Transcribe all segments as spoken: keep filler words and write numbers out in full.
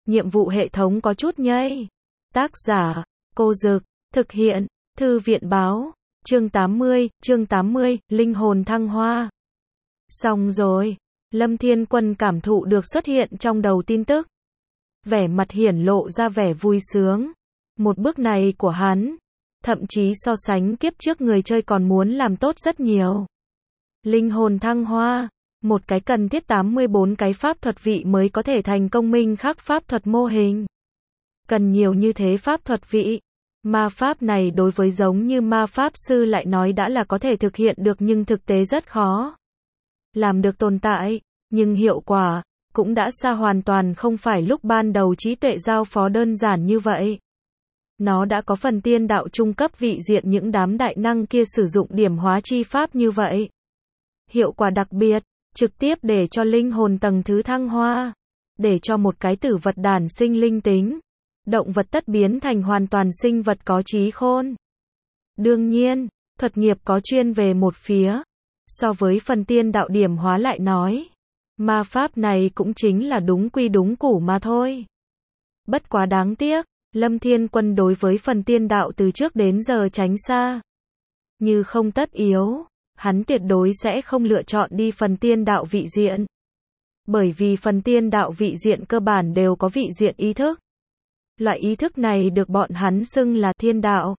nhiệm vụ hệ thống có chút nhây. Tác giả, Cô Dực, thực hiện, Thư viện báo, chương tám mươi, chương tám mươi, linh hồn thăng hoa. Xong rồi, Lâm Thiên Quân cảm thụ được xuất hiện trong đầu tin tức. Vẻ mặt hiển lộ ra vẻ vui sướng. Một bước này của hắn, thậm chí so sánh kiếp trước người chơi còn muốn làm tốt rất nhiều. Linh hồn thăng hoa, một cái cần thiết tám mươi bốn cái pháp thuật vị mới có thể thành công minh khắc pháp thuật mô hình. Cần nhiều như thế pháp thuật vị. Ma pháp này đối với giống như ma pháp sư lại nói đã là có thể thực hiện được nhưng thực tế rất khó. Làm được tồn tại, nhưng hiệu quả, cũng đã xa hoàn toàn không phải lúc ban đầu trí tuệ giao phó đơn giản như vậy. Nó đã có phần tiên đạo trung cấp vị diện những đám đại năng kia sử dụng điểm hóa chi pháp như vậy. Hiệu quả đặc biệt, trực tiếp để cho linh hồn tầng thứ thăng hoa, để cho một cái tử vật đản sinh linh tính, động vật tất biến thành hoàn toàn sinh vật có trí khôn. Đương nhiên, thuật nghiệp có chuyên về một phía, so với phần tiên đạo điểm hóa lại nói, ma pháp này cũng chính là đúng quy đúng củ mà thôi. Bất quá đáng tiếc, Lâm Thiên Quân đối với phần tiên đạo từ trước đến giờ tránh xa. Như không tất yếu, hắn tuyệt đối sẽ không lựa chọn đi phần tiên đạo vị diện. Bởi vì phần tiên đạo vị diện cơ bản đều có vị diện ý thức. Loại ý thức này được bọn hắn xưng là thiên đạo.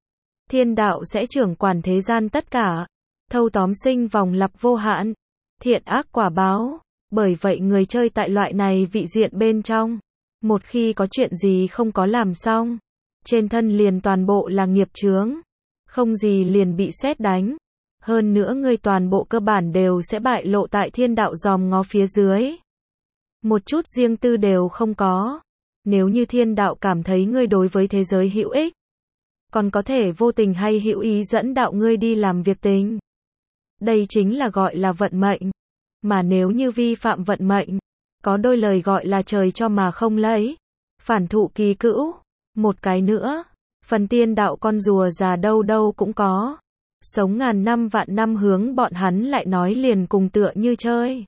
Thiên đạo sẽ trưởng quản thế gian tất cả, thâu tóm sinh vòng lặp vô hạn, thiện ác quả báo. Bởi vậy người chơi tại loại này vị diện bên trong, một khi có chuyện gì không có làm xong, trên thân liền toàn bộ là nghiệp chướng, không gì liền bị sét đánh. Hơn nữa người toàn bộ cơ bản đều sẽ bại lộ tại thiên đạo giòm ngó phía dưới. Một chút riêng tư đều không có. Nếu như thiên đạo cảm thấy ngươi đối với thế giới hữu ích, còn có thể vô tình hay hữu ý dẫn đạo ngươi đi làm việc tình. Đây chính là gọi là vận mệnh. Mà nếu như vi phạm vận mệnh, có đôi lời gọi là trời cho mà không lấy. Phản thụ kỳ cữu. Một cái nữa, phần tiên đạo con rùa già đâu đâu cũng có. Sống ngàn năm vạn năm hướng bọn hắn lại nói liền cùng tựa như chơi.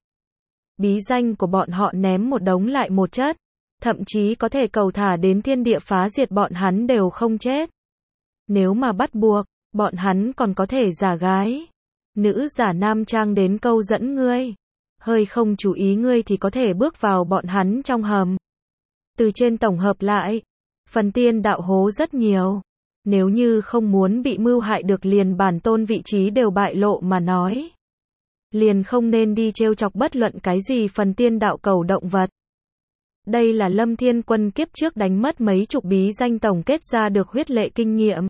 Bí danh của bọn họ ném một đống lại một chất. Thậm chí có thể cầu thả đến thiên địa phá diệt bọn hắn đều không chết. Nếu mà bắt buộc, bọn hắn còn có thể giả gái. Nữ giả nam trang đến câu dẫn ngươi. Hơi không chú ý ngươi thì có thể bước vào bọn hắn trong hầm. Từ trên tổng hợp lại, phần tiên đạo hố rất nhiều. Nếu như không muốn bị mưu hại được liền bản tôn vị trí đều bại lộ mà nói. Liền không nên đi trêu chọc bất luận cái gì phần tiên đạo cầu động vật. Đây là Lâm Thiên Quân kiếp trước đánh mất mấy chục bí danh tổng kết ra được huyết lệ kinh nghiệm.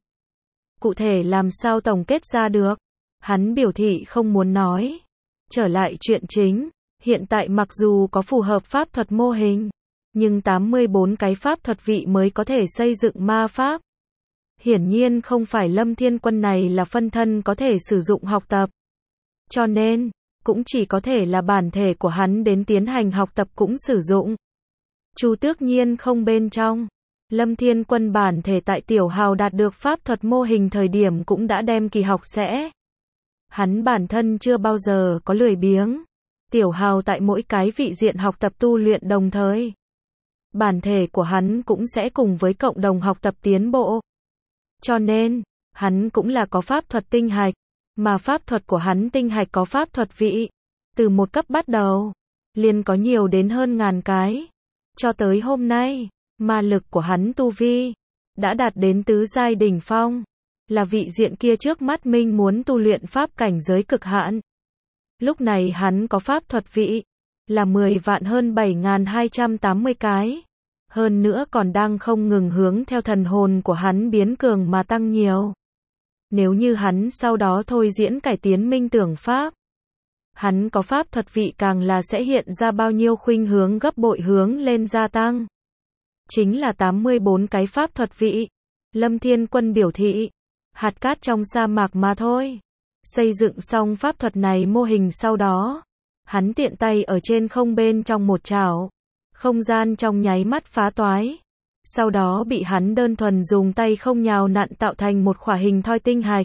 Cụ thể làm sao tổng kết ra được? Hắn biểu thị không muốn nói. Trở lại chuyện chính, hiện tại mặc dù có phù hợp pháp thuật mô hình, nhưng tám mươi bốn cái pháp thuật vị mới có thể xây dựng ma pháp. Hiển nhiên không phải Lâm Thiên Quân này là phân thân có thể sử dụng học tập. Cho nên, cũng chỉ có thể là bản thể của hắn đến tiến hành học tập cũng sử dụng. Chu Tước Nhiên không bên trong. Lâm Thiên Quân bản thể tại Tiểu Hào đạt được pháp thuật mô hình thời điểm cũng đã đem kỳ học sẽ. Hắn bản thân chưa bao giờ có lười biếng. Tiểu Hào tại mỗi cái vị diện học tập tu luyện đồng thời. Bản thể của hắn cũng sẽ cùng với cộng đồng học tập tiến bộ. Cho nên, hắn cũng là có pháp thuật tinh hạch. Mà pháp thuật của hắn tinh hạch có pháp thuật vị. Từ một cấp bắt đầu, liền có nhiều đến hơn ngàn cái. Cho tới hôm nay, ma lực của hắn tu vi đã đạt đến tứ giai đỉnh phong, là vị diện kia trước mắt minh muốn tu luyện pháp cảnh giới cực hạn. Lúc này hắn có pháp thuật vị là mười vạn hơn bảy nghìn hai trăm tám mươi cái. Hơn nữa còn đang không ngừng hướng theo thần hồn của hắn biến cường mà tăng nhiều. Nếu như hắn sau đó thôi diễn cải tiến minh tưởng pháp, hắn có pháp thuật vị càng là sẽ hiện ra bao nhiêu khuynh hướng gấp bội hướng lên gia tăng. Chính là tám mươi bốn cái pháp thuật vị. Lâm Thiên Quân biểu thị, hạt cát trong sa mạc mà thôi. Xây dựng xong pháp thuật này mô hình sau đó, hắn tiện tay ở trên không bên trong một chảo. Không gian trong nháy mắt phá toái. Sau đó bị hắn đơn thuần dùng tay không nhào nặn tạo thành một khỏa hình thoi tinh hạch.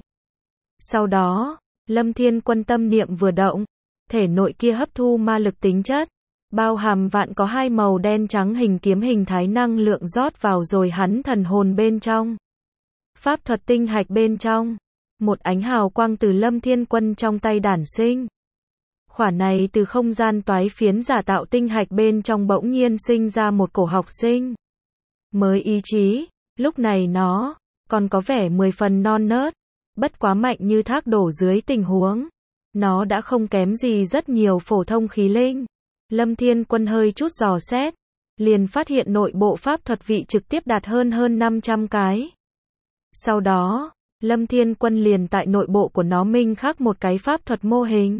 Sau đó, Lâm Thiên Quân tâm niệm vừa động, thể nội kia hấp thu ma lực tính chất, bao hàm vạn có hai màu đen trắng hình kiếm hình thái năng lượng rót vào rồi hắn thần hồn bên trong. Pháp thuật tinh hạch bên trong. Một ánh hào quang từ Lâm Thiên Quân trong tay đản sinh. Khỏa này từ không gian toái phiến giả tạo tinh hạch bên trong bỗng nhiên sinh ra một cổ học sinh. Mới ý chí, lúc này nó còn có vẻ mười phần non nớt, bất quá mạnh như thác đổ dưới tình huống. Nó đã không kém gì rất nhiều phổ thông khí linh. Lâm Thiên Quân hơi chút dò xét, liền phát hiện nội bộ pháp thuật vị trực tiếp đạt hơn hơn năm trăm cái. Sau đó, Lâm Thiên Quân liền tại nội bộ của nó minh khắc một cái pháp thuật mô hình.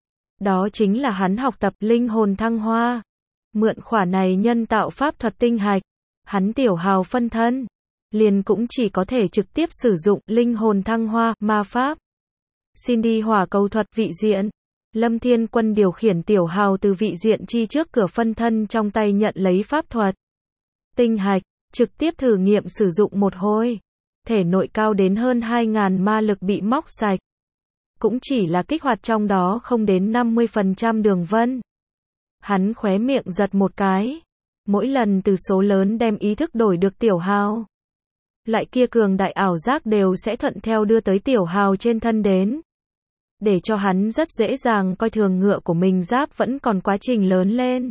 Đó chính là hắn học tập linh hồn thăng hoa. Mượn khỏa này nhân tạo pháp thuật tinh hạch, hắn tiểu hào phân thân, liền cũng chỉ có thể trực tiếp sử dụng linh hồn thăng hoa, ma pháp. Xin đi hỏa cầu thuật vị diện. Lâm Thiên Quân điều khiển tiểu hào từ vị diện chi trước cửa phân thân trong tay nhận lấy pháp thuật tinh hạch, trực tiếp thử nghiệm sử dụng một hồi. Thể nội cao đến hơn hai nghìn ma lực bị móc sạch. Cũng chỉ là kích hoạt trong đó không đến năm mươi phần trăm đường vân. Hắn khóe miệng giật một cái. Mỗi lần từ số lớn đem ý thức đổi được tiểu hào, lại kia cường đại ảo giác đều sẽ thuận theo đưa tới tiểu hào trên thân đến. Để cho hắn rất dễ dàng coi thường ngựa của mình giáp vẫn còn quá trình lớn lên.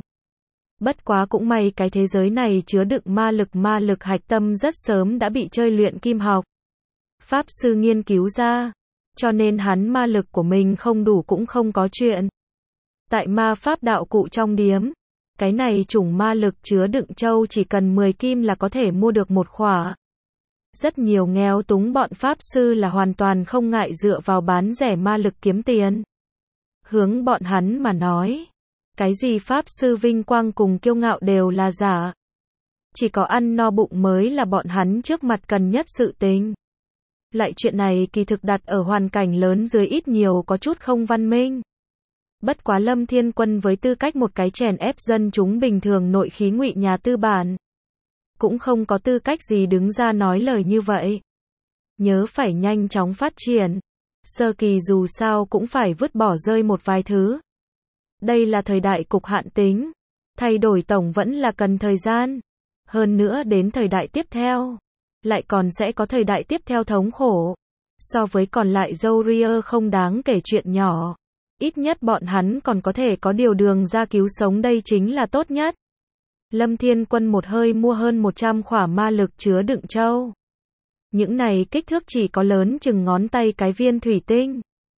Bất quá cũng may cái thế giới này chứa đựng ma lực ma lực hạch tâm rất sớm đã bị chơi luyện kim học pháp sư nghiên cứu ra, cho nên hắn ma lực của mình không đủ cũng không có chuyện. Tại ma pháp đạo cụ trong điếm, cái này chủng ma lực chứa đựng châu chỉ cần mười kim là có thể mua được một khỏa. Rất nhiều nghèo túng bọn pháp sư là hoàn toàn không ngại dựa vào bán rẻ ma lực kiếm tiền. Hướng bọn hắn mà nói, cái gì pháp sư vinh quang cùng kiêu ngạo đều là giả. Chỉ có ăn no bụng mới là bọn hắn trước mặt cần nhất sự tình. Lại chuyện này kỳ thực đặt ở hoàn cảnh lớn dưới ít nhiều có chút không văn minh. Bất quá Lâm Thiên Quân với tư cách một cái chèn ép dân chúng bình thường nội khí ngụy nhà tư bản, cũng không có tư cách gì đứng ra nói lời như vậy. Nhớ phải nhanh chóng phát triển. Sơ kỳ dù sao cũng phải vứt bỏ rơi một vài thứ. Đây là thời đại cục hạn tính. Thay đổi tổng vẫn là cần thời gian. Hơn nữa đến thời đại tiếp theo, lại còn sẽ có thời đại tiếp theo thống khổ. So với còn lại dâu ria không đáng kể chuyện nhỏ. Ít nhất bọn hắn còn có thể có điều đường ra cứu sống, đây chính là tốt nhất. Lâm Thiên Quân một hơi mua hơn một trăm khỏa ma lực chứa đựng châu. Những này kích thước chỉ có lớn chừng ngón tay cái viên thủy tinh.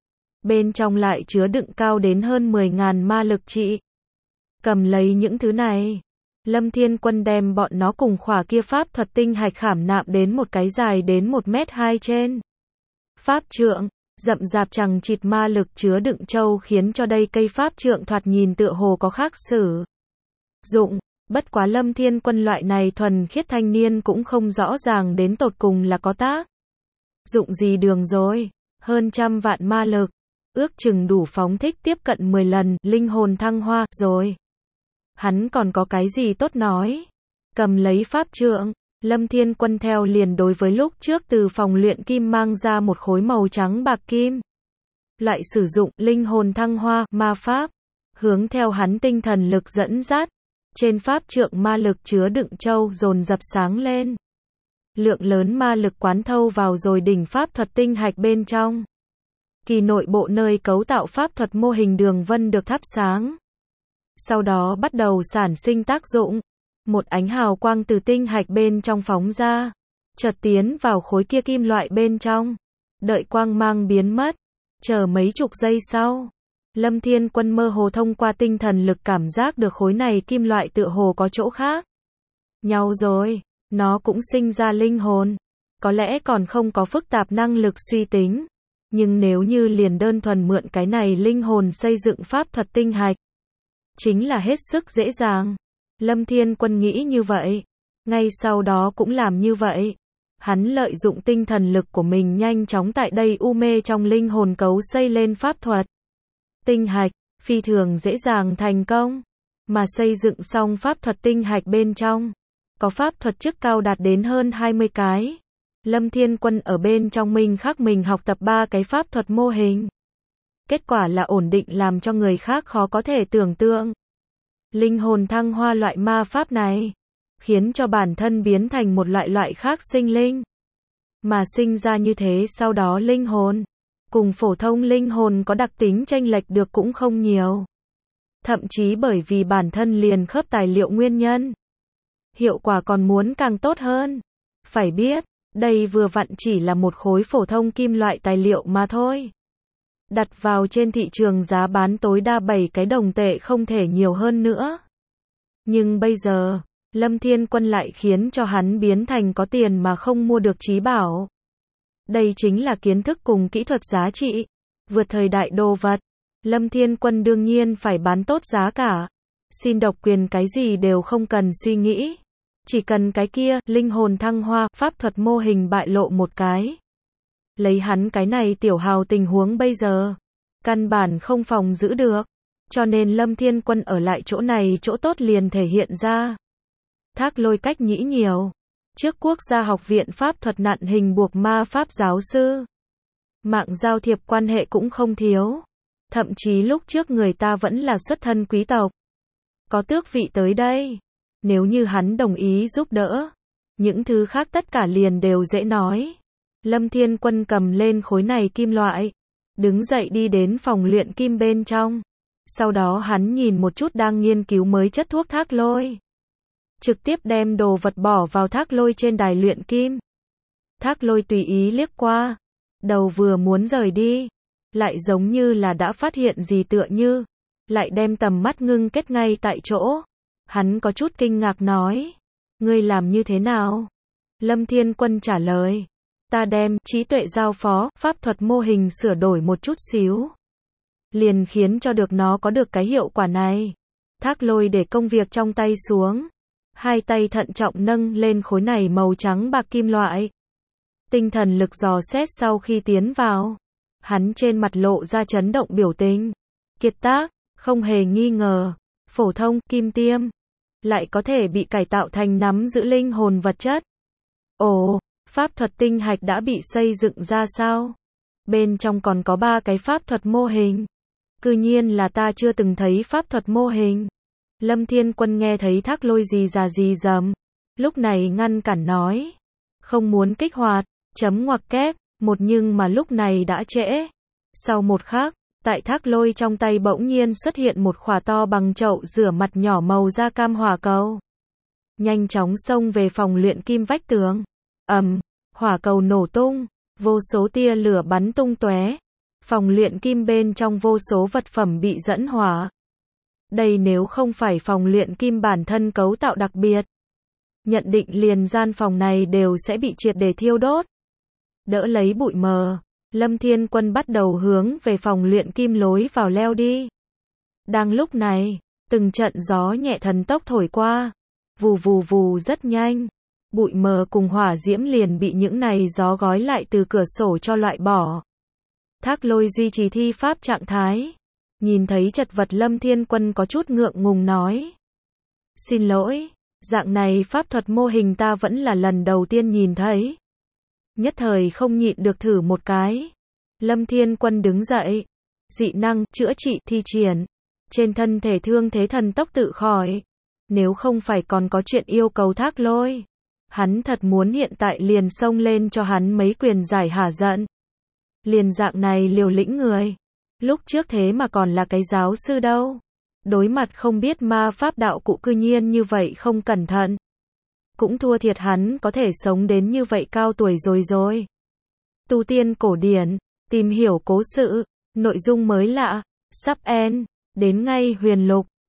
Bên trong lại chứa đựng cao đến hơn mười nghìn ma lực trị. Cầm lấy những thứ này, Lâm Thiên Quân đem bọn nó cùng khỏa kia pháp thuật tinh hạch khảm nạm đến một cái dài đến một mét hai trên pháp trượng. Rậm rạp chằng chịt ma lực chứa đựng châu khiến cho đây cây pháp trượng thoạt nhìn tựa hồ có khác sử dụng. Bất quá Lâm Thiên Quân loại này thuần khiết thanh niên cũng không rõ ràng đến tột cùng là có tác dụng gì đường rồi. Hơn trăm vạn ma lực, ước chừng đủ phóng thích tiếp cận mười lần linh hồn thăng hoa rồi. Hắn còn có cái gì tốt nói. Cầm lấy pháp trượng, Lâm Thiên Quân theo liền đối với lúc trước từ phòng luyện kim mang ra một khối màu trắng bạc kim. Lại sử dụng linh hồn thăng hoa ma pháp, hướng theo hắn tinh thần lực dẫn dắt. Trên pháp trượng ma lực chứa đựng châu dồn dập sáng lên. Lượng lớn ma lực quán thâu vào rồi đỉnh pháp thuật tinh hạch bên trong. Kỳ nội bộ nơi cấu tạo pháp thuật mô hình đường vân được thắp sáng. Sau đó bắt đầu sản sinh tác dụng. Một ánh hào quang từ tinh hạch bên trong phóng ra, chợt tiến vào khối kia kim loại bên trong. Đợi quang mang biến mất, chờ mấy chục giây sau, Lâm Thiên Quân mơ hồ thông qua tinh thần lực cảm giác được khối này kim loại tựa hồ có chỗ khác nhau rồi, nó cũng sinh ra linh hồn. Có lẽ còn không có phức tạp năng lực suy tính, nhưng nếu như liền đơn thuần mượn cái này linh hồn xây dựng pháp thuật tinh hạch, chính là hết sức dễ dàng. Lâm Thiên Quân nghĩ như vậy, ngay sau đó cũng làm như vậy. Hắn lợi dụng tinh thần lực của mình nhanh chóng tại đây u mê trong linh hồn cấu xây lên pháp thuật tinh hạch, phi thường dễ dàng thành công. Mà xây dựng xong pháp thuật tinh hạch bên trong, có pháp thuật chức cao đạt đến hơn hai mươi cái. Lâm Thiên Quân ở bên trong mình khác mình học tập ba cái pháp thuật mô hình. Kết quả là ổn định làm cho người khác khó có thể tưởng tượng. Linh hồn thăng hoa loại ma pháp này, khiến cho bản thân biến thành một loại loại khác sinh linh. Mà sinh ra như thế sau đó linh hồn, cùng phổ thông linh hồn có đặc tính chênh lệch được cũng không nhiều. Thậm chí bởi vì bản thân liền khớp tài liệu nguyên nhân, hiệu quả còn muốn càng tốt hơn. Phải biết, đây vừa vặn chỉ là một khối phổ thông kim loại tài liệu mà thôi. Đặt vào trên thị trường giá bán tối đa bảy cái đồng tệ không thể nhiều hơn nữa. Nhưng bây giờ, Lâm Thiên Quân lại khiến cho hắn biến thành có tiền mà không mua được trí bảo. Đây chính là kiến thức cùng kỹ thuật giá trị, vượt thời đại đồ vật. Lâm Thiên Quân đương nhiên phải bán tốt giá cả. Xin độc quyền cái gì đều không cần suy nghĩ. Chỉ cần cái kia, linh hồn thăng hoa, pháp thuật mô hình bại lộ một cái. Lấy hắn cái này tiểu hào tình huống bây giờ, căn bản không phòng giữ được. Cho nên Lâm Thiên Quân ở lại chỗ này chỗ tốt liền thể hiện ra. Thác Lôi cách nhĩ nhiều. Trước Quốc gia học viện pháp thuật nặn hình buộc ma pháp giáo sư. Mạng giao thiệp quan hệ cũng không thiếu. Thậm chí lúc trước người ta vẫn là xuất thân quý tộc. Có tước vị tới đây. Nếu như hắn đồng ý giúp đỡ, những thứ khác tất cả liền đều dễ nói. Lâm Thiên Quân cầm lên khối này kim loại, đứng dậy đi đến phòng luyện kim bên trong. Sau đó hắn nhìn một chút đang nghiên cứu mới chất thuốc Thác Lôi. Trực tiếp đem đồ vật bỏ vào Thác Lôi trên đài luyện kim. Thác Lôi tùy ý liếc qua, đầu vừa muốn rời đi, lại giống như là đã phát hiện gì tựa như, lại đem tầm mắt ngưng kết ngay tại chỗ. Hắn có chút kinh ngạc nói, ngươi làm như thế nào? Lâm Thiên Quân trả lời, ta đem trí tuệ giao phó, pháp thuật mô hình sửa đổi một chút xíu. Liền khiến cho được nó có được cái hiệu quả này. Thác Lôi để công việc trong tay xuống. Hai tay thận trọng nâng lên khối này màu trắng bạc kim loại. Tinh thần lực dò xét sau khi tiến vào. Hắn trên mặt lộ ra chấn động biểu tình. Kiệt tác, không hề nghi ngờ. Phổ thông, kim tiêm. Lại có thể bị cải tạo thành nắm giữ linh hồn vật chất. Ồ, pháp thuật tinh hạch đã bị xây dựng ra sao? Bên trong còn có ba cái pháp thuật mô hình. Cư nhiên là ta chưa từng thấy pháp thuật mô hình. Lâm Thiên Quân nghe thấy Thác Lôi gì già gì dầm. Lúc này ngăn cản nói. Không muốn kích hoạt, chấm ngoặc kép, một nhưng mà lúc này đã trễ. Sau một khắc, tại Thác Lôi trong tay bỗng nhiên xuất hiện một khỏa to bằng chậu rửa mặt nhỏ màu da cam hỏa cầu. Nhanh chóng xông về phòng luyện kim vách tường. Ầm, hỏa cầu nổ tung, vô số tia lửa bắn tung tóe. Phòng luyện kim bên trong vô số vật phẩm bị dẫn hỏa. Đây nếu không phải phòng luyện kim bản thân cấu tạo đặc biệt, nhận định liền gian phòng này đều sẽ bị triệt để thiêu đốt. Đỡ lấy bụi mờ, Lâm Thiên Quân bắt đầu hướng về phòng luyện kim lối vào leo đi. Đang lúc này, từng trận gió nhẹ thần tốc thổi qua, vù vù vù rất nhanh. Bụi mờ cùng hỏa diễm liền bị những này gió gói lại từ cửa sổ cho loại bỏ. Thác Lôi duy trì thi pháp trạng thái. Nhìn thấy chật vật Lâm Thiên Quân có chút ngượng ngùng nói. Xin lỗi, dạng này pháp thuật mô hình ta vẫn là lần đầu tiên nhìn thấy. Nhất thời không nhịn được thử một cái. Lâm Thiên Quân đứng dậy. Dị năng, chữa trị, thi triển. Trên thân thể thương thế thần tốc tự khỏi. Nếu không phải còn có chuyện yêu cầu Thác Lôi, hắn thật muốn hiện tại liền xông lên cho hắn mấy quyền giải hả giận. Liền dạng này liều lĩnh người. Lúc trước thế mà còn là cái giáo sư đâu. Đối mặt không biết ma pháp đạo cụ cư nhiên như vậy không cẩn thận. Cũng thua thiệt hắn có thể sống đến như vậy cao tuổi rồi rồi. Tu tiên cổ điển, tìm hiểu cố sự, nội dung mới lạ, sắp end, đến ngay huyền lục.